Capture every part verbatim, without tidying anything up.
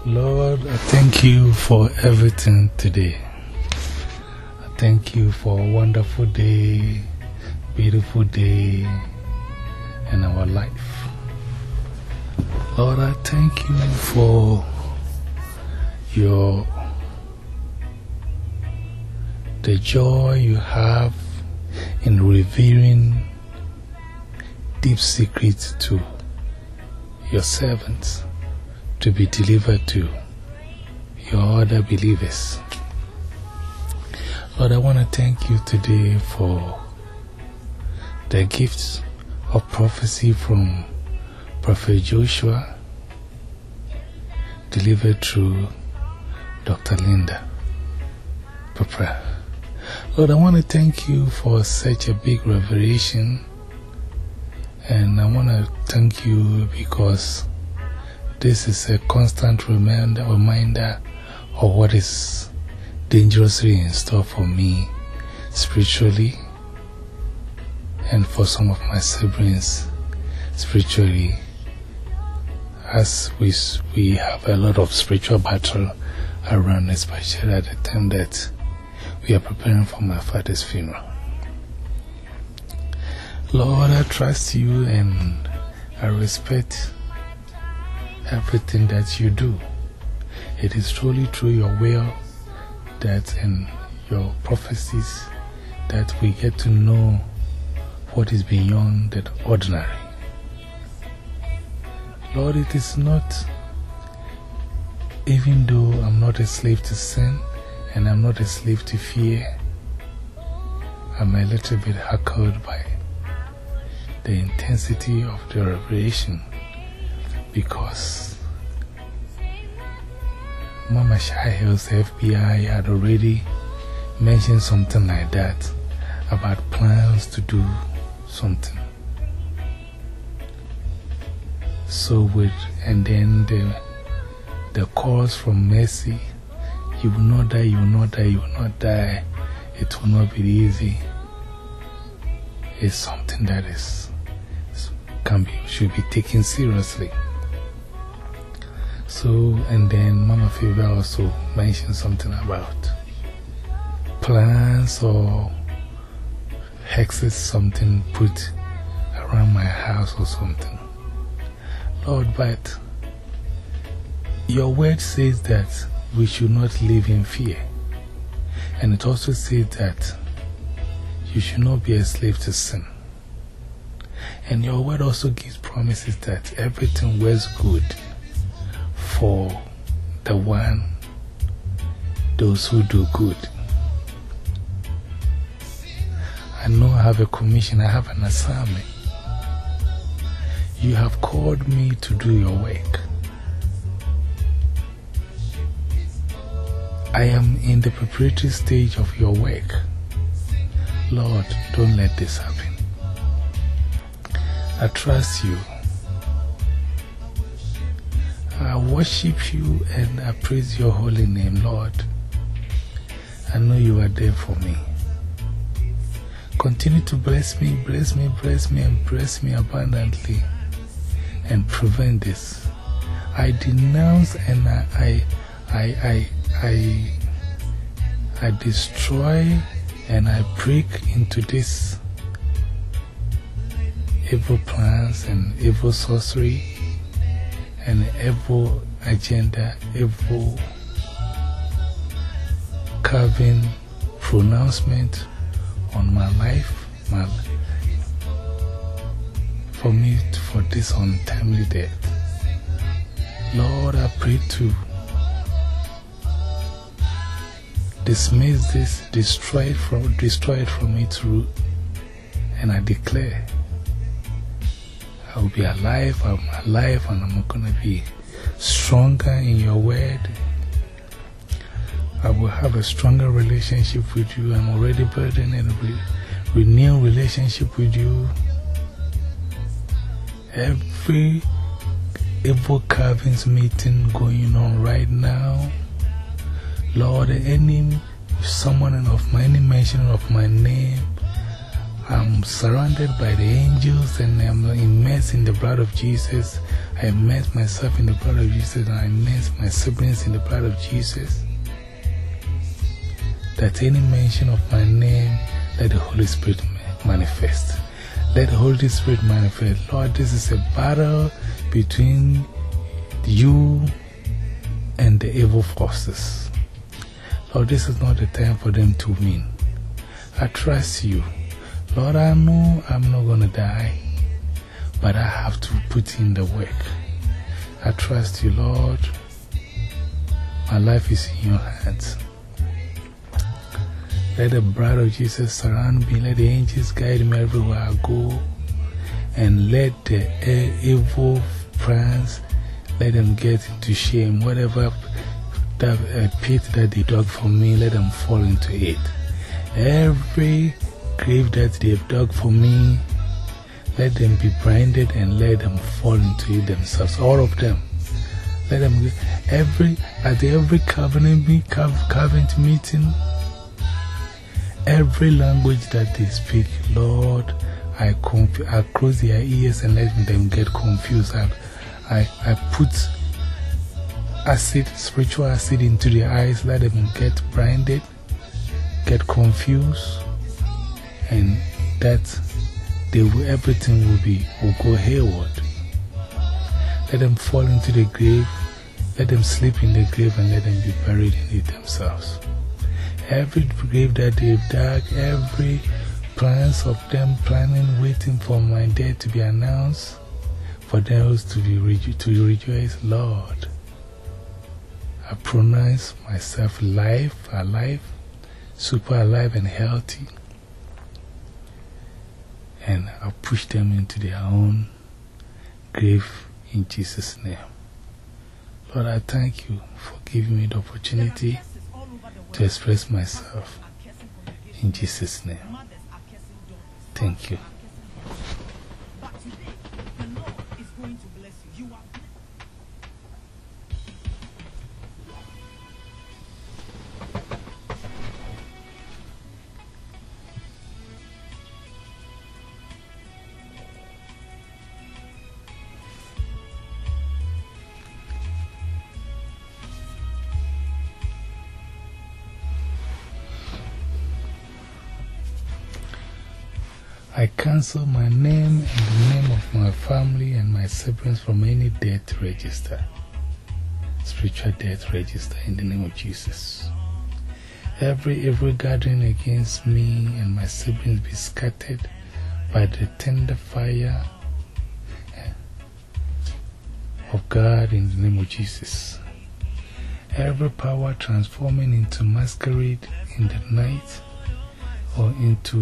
Lord, I thank you for everything today. I thank you for a wonderful day, beautiful day in our life. Lord, I thank you for your the joy you have in revealing deep secrets to your servants to be delivered to your other believers. Lord, I want to thank you today for the gifts of prophecy from Prophet Joshua delivered through Doctor Linda Papa. Lord, I want to thank you for such a big revelation, and I want to thank you because this is a constant reminder, reminder of what is dangerously in store for me spiritually and for some of my siblings spiritually, as we, we have a lot of spiritual battle around, especially at the time that we are preparing for my father's funeral. Lord, I trust you and I respect everything that you do. It is truly through your will that in your prophecies that we get to know what is beyond the ordinary. Lord, it is not, even though I'm not a slave to sin and I'm not a slave to fear, I'm a little bit heckled by the intensity of the revelation, because Mama Shahil's F B I had already mentioned something like that about plans to do something. So with, and then the, the calls from mercy, you will not die, you will not die, you will not die, it will not be easy. It's something that is, can be, should be taken seriously. So, and then Mama Favor also mentioned something about plans or hexes, something put around my house or something. Lord, but your word says that we should not live in fear. And it also says that you should not be a slave to sin. And your word also gives promises that everything works good for the one, those who do good. I know I have a commission, I have an assignment. You have called me to do your work. I am in the preparatory stage of your work. Lord, don't let this happen. I trust you. I worship you and I praise your holy name, Lord. I know you are there for me. Continue to bless me, bless me, bless me, and bless me abundantly and prevent this. I denounce and I, I, I, I, I, I destroy and I break into this evil plans and evil sorcery and evil agenda, evil carving pronouncement on my life, my, for me, for this untimely death. Lord, I pray to dismiss this, destroy it from, destroy it from its root, and I declare I will be alive, I'm alive, and I'm going to be stronger in your word. I will have a stronger relationship with you. I'm already building a re renewed relationship with you. Every evil carvings meeting going on right now, Lord, any someone of my, any mention of my name, I'm surrounded by the angels and I'm immersed in the blood of Jesus. I immerse myself in the blood of Jesus and I immerse my siblings in the blood of Jesus. That any mention of my name, let the Holy Spirit manifest. Let the Holy Spirit manifest. Lord, this is a battle between you and the evil forces. Lord, this is not the time for them to win. I trust you. Lord, I know I'm not going to die, but I have to put in the work. I trust you, Lord. My life is in your hands. Let the blood of Jesus surround me. Let the angels guide me everywhere I go. And let the evil plans, let them get into shame. Whatever that, uh, pit that they dug for me, let them fall into it. Every grave that they've dug for me, let them be blinded and let them fall into it themselves. All of them. Let them, every, at every covenant, covenant meeting, every language that they speak, Lord, I, I close their ears and let them get confused. I, I, I put acid, spiritual acid into their eyes, let them get blinded, get confused, and that they will, everything will be, will go hayward. Let them fall into the grave, let them sleep in the grave and let them be buried in it themselves. Every grave that they've dug, every plans of them planning, waiting for my death to be announced, for them to, be rejo to rejoice, Lord, I pronounce myself alive, alive, super alive and healthy. And I'll push them into their own grave in Jesus' name. Lord, I thank you for giving me the opportunity to express myself in Jesus' name. Thank you. I cancel my name and the name of my family and my siblings from any death register, spiritual death register, in the name of Jesus. Every evil gathering against me and my siblings be scattered by the tender fire of God in the name of Jesus. Every power transforming into masquerade in the night or into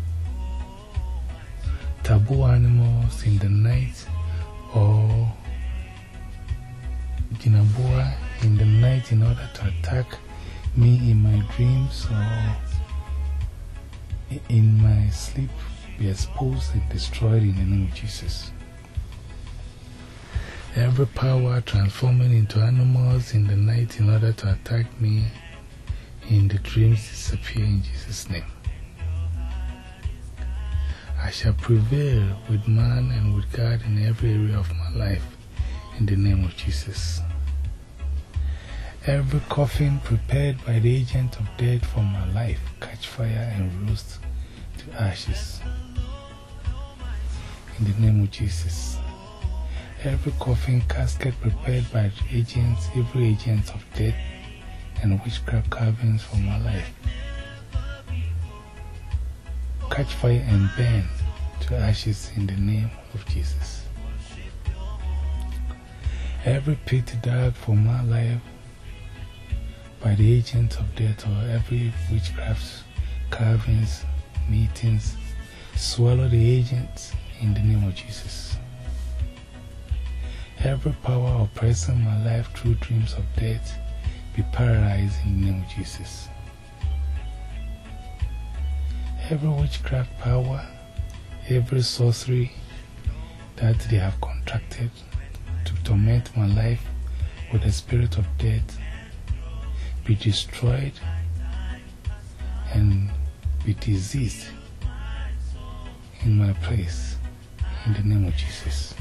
taboo animals in the night or Jinabua in the night in order to attack me in my dreams or in my sleep be exposed and destroyed in the name of Jesus. Every power transforming into animals in the night in order to attack me in the dreams disappear in Jesus' name. I shall prevail with man and with God in every area of my life in the name of Jesus. Every coffin prepared by the agent of death for my life catch fire and roast to ashes in the name of Jesus. Every coffin casket prepared by the agents, evil agents of death and witchcraft carvings for my life catch fire and burn to ashes in the name of Jesus. Every pit dug for my life by the agents of death or every witchcraft carvings, meetings, swallow the agents in the name of Jesus. Every power oppressing my life through dreams of death be paralyzed in the name of Jesus. Every witchcraft power, every sorcery that they have contracted to torment my life with the spirit of death be destroyed and be diseased in my place in the name of Jesus.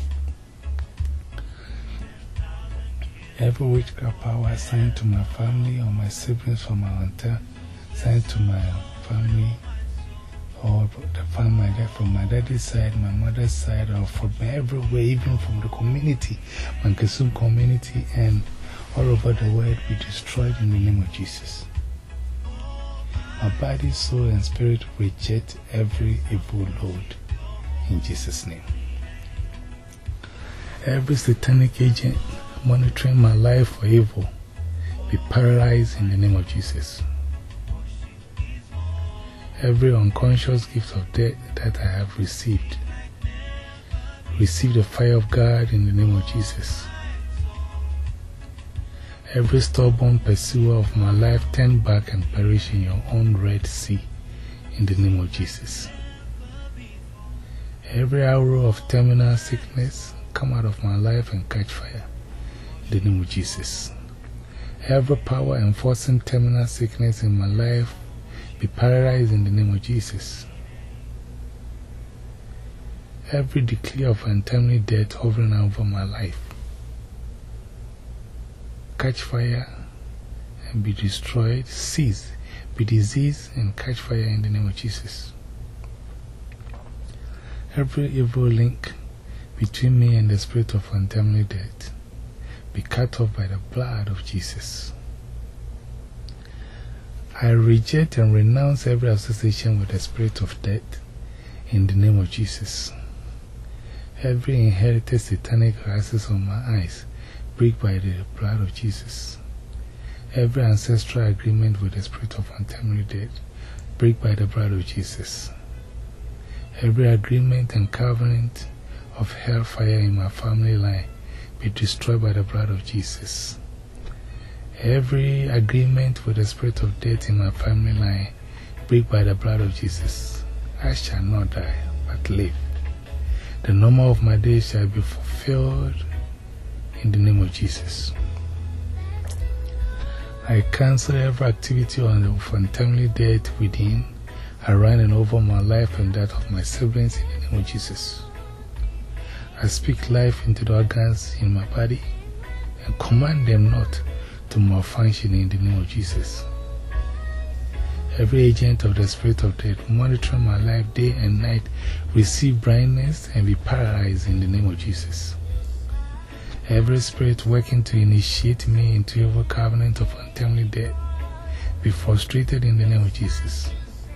Every witchcraft power assigned to my family or my siblings from my altar, assigned to my family or the family from my daddy's side, my mother's side, or from everywhere, even from the community, Mankesum community, and all over the world, be destroyed in the name of Jesus. My body, soul, and spirit reject every evil load in Jesus' name. Every satanic agent monitoring my life for evil be paralyzed in the name of Jesus. Every unconscious gift of death that I have received, receive the fire of God in the name of Jesus. Every stubborn pursuer of my life, turn back and perish in your own Red Sea in the name of Jesus. Every arrow of terminal sickness, come out of my life and catch fire in the name of Jesus. Every power enforcing terminal sickness in my life, be paralyzed in the name of Jesus. Every decree of untimely death hovering over my life, catch fire and be destroyed, cease, be diseased and catch fire in the name of Jesus. Every evil link between me and the spirit of untimely death, be cut off by the blood of Jesus. I reject and renounce every association with the spirit of death in the name of Jesus. Every inherited satanic glasses on my eyes, break by the blood of Jesus. Every ancestral agreement with the spirit of untimely death, break by the blood of Jesus. Every agreement and covenant of hellfire in my family line, be destroyed by the blood of Jesus. Every agreement with the spirit of death in my family line, break by the blood of Jesus. I shall not die, but live. The number of my days shall be fulfilled in the name of Jesus. I cancel every activity on the untimely death within, around and over my life and that of my siblings in the name of Jesus. I speak life into the organs in my body and command them not to malfunction in the name of Jesus. Every agent of the spirit of death monitoring my life day and night, receive blindness and be paralyzed in the name of Jesus. Every spirit working to initiate me into evil covenant of untimely death, be frustrated in the name of Jesus.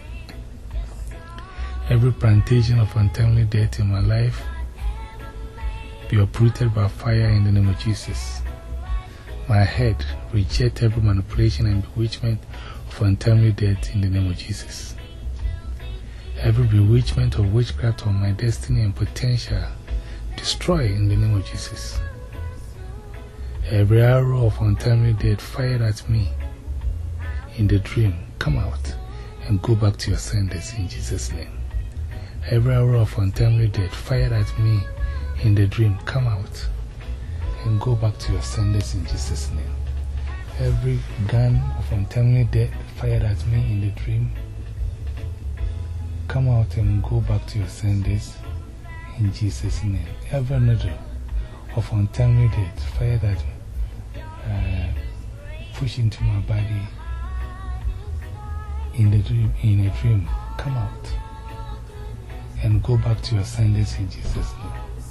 Every plantation of untimely death in my life, be uprooted by fire in the name of Jesus. My head, reject every manipulation and bewitchment of untimely death in the name of Jesus. Every bewitchment of witchcraft on my destiny and potential, destroy in the name of Jesus. Every arrow of untimely death fired at me in the dream, come out and go back to your senders in Jesus' name. Every arrow of untimely death fired at me in the dream, come out and go back to your senders in Jesus' name. Every gun of untimely death fired at me in the dream, come out and go back to your senders in Jesus' name. Every needle of untimely death fired at me, uh, push into my body in the dream, in a dream, come out and go back to your senders in Jesus' name.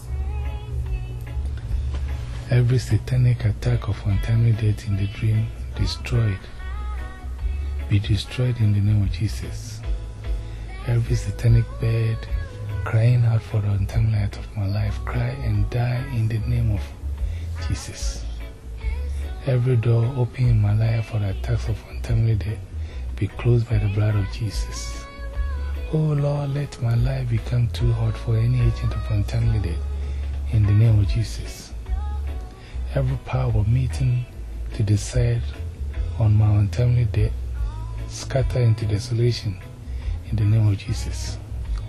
Every satanic attack of untimely death in the dream, destroyed, be destroyed in the name of Jesus. Every satanic bird crying out for the untimely death of my life, cry and die in the name of Jesus. Every door open in my life for the attacks of untimely death, be closed by the blood of Jesus. Oh Lord, let my life become too hot for any agent of untimely death in the name of Jesus. Every power meeting to decide on my untimely death, scatter into desolation in the name of Jesus.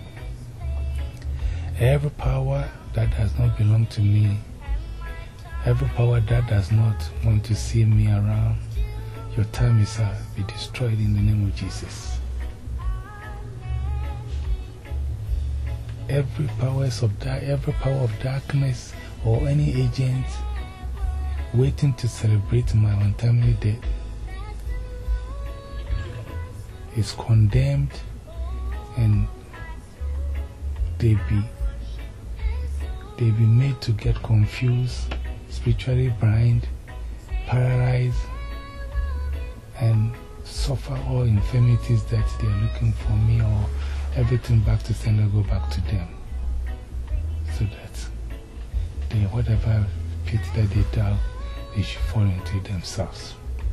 Every power that does not belong to me, every power that does not want to see me around, your time is up, be destroyed in the name of Jesus. every powers of dark, every power of darkness or any agent waiting to celebrate my untimely death is condemned, and they be, they be made to get confused, spiritually blind, paralyzed, and suffer all infirmities that they are looking for me, or everything back to sender go back to them, so that they, whatever pit that they dug, they should fall into themselves.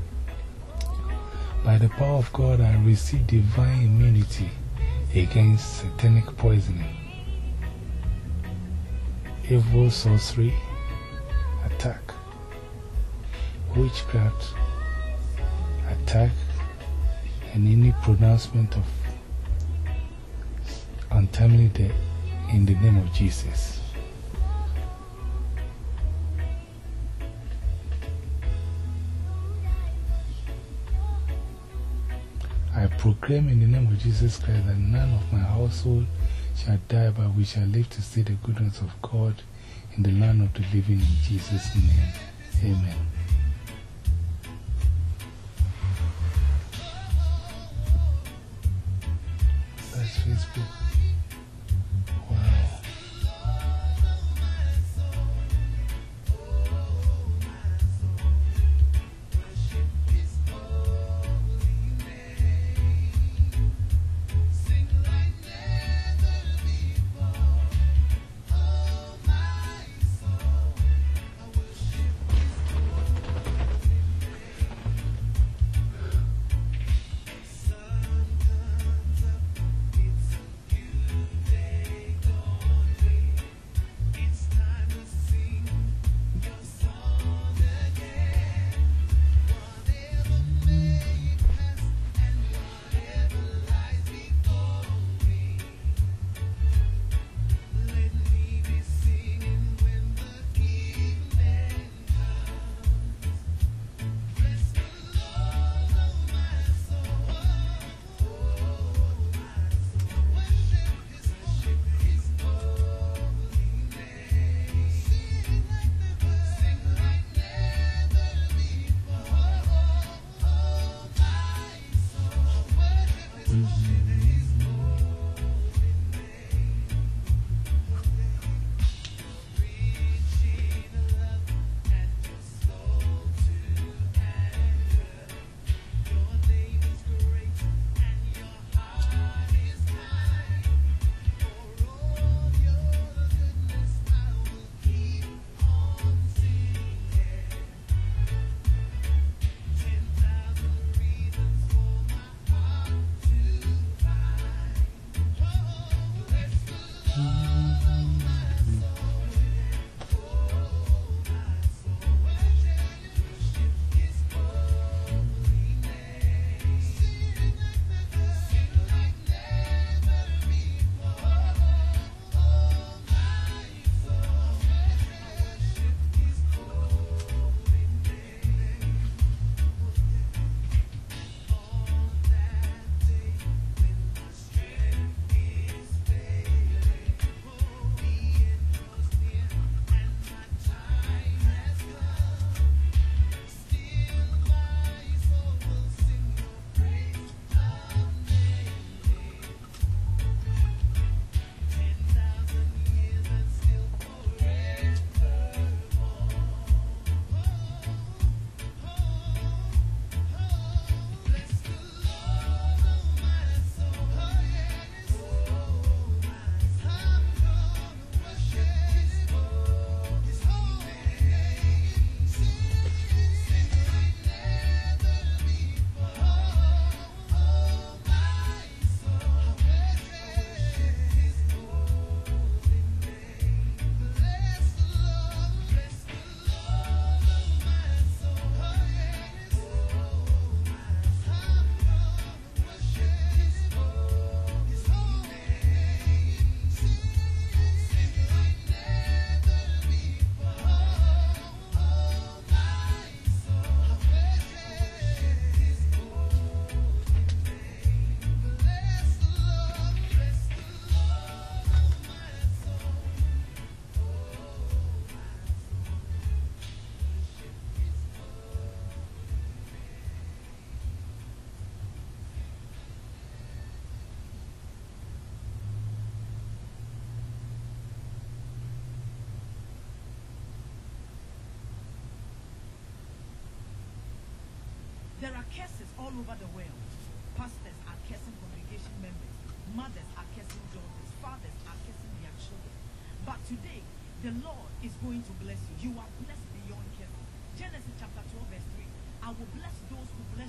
By the power of God, I receive divine immunity against satanic poisoning, evil sorcery, attack, witchcraft, attack, and any pronouncement of untimely death in the name of Jesus. I proclaim in the name of Jesus Christ that none of my household shall die, but we shall live to see the goodness of God in the land of the living, in Jesus' name. Amen. That's Facebook. Wow. There are curses all over the world. Pastors are cursing congregation members. Mothers are cursing daughters. Fathers are cursing their children. But today, the Lord is going to bless you. You are blessed beyond curses. Genesis chapter twelve verse three. I will bless those who bless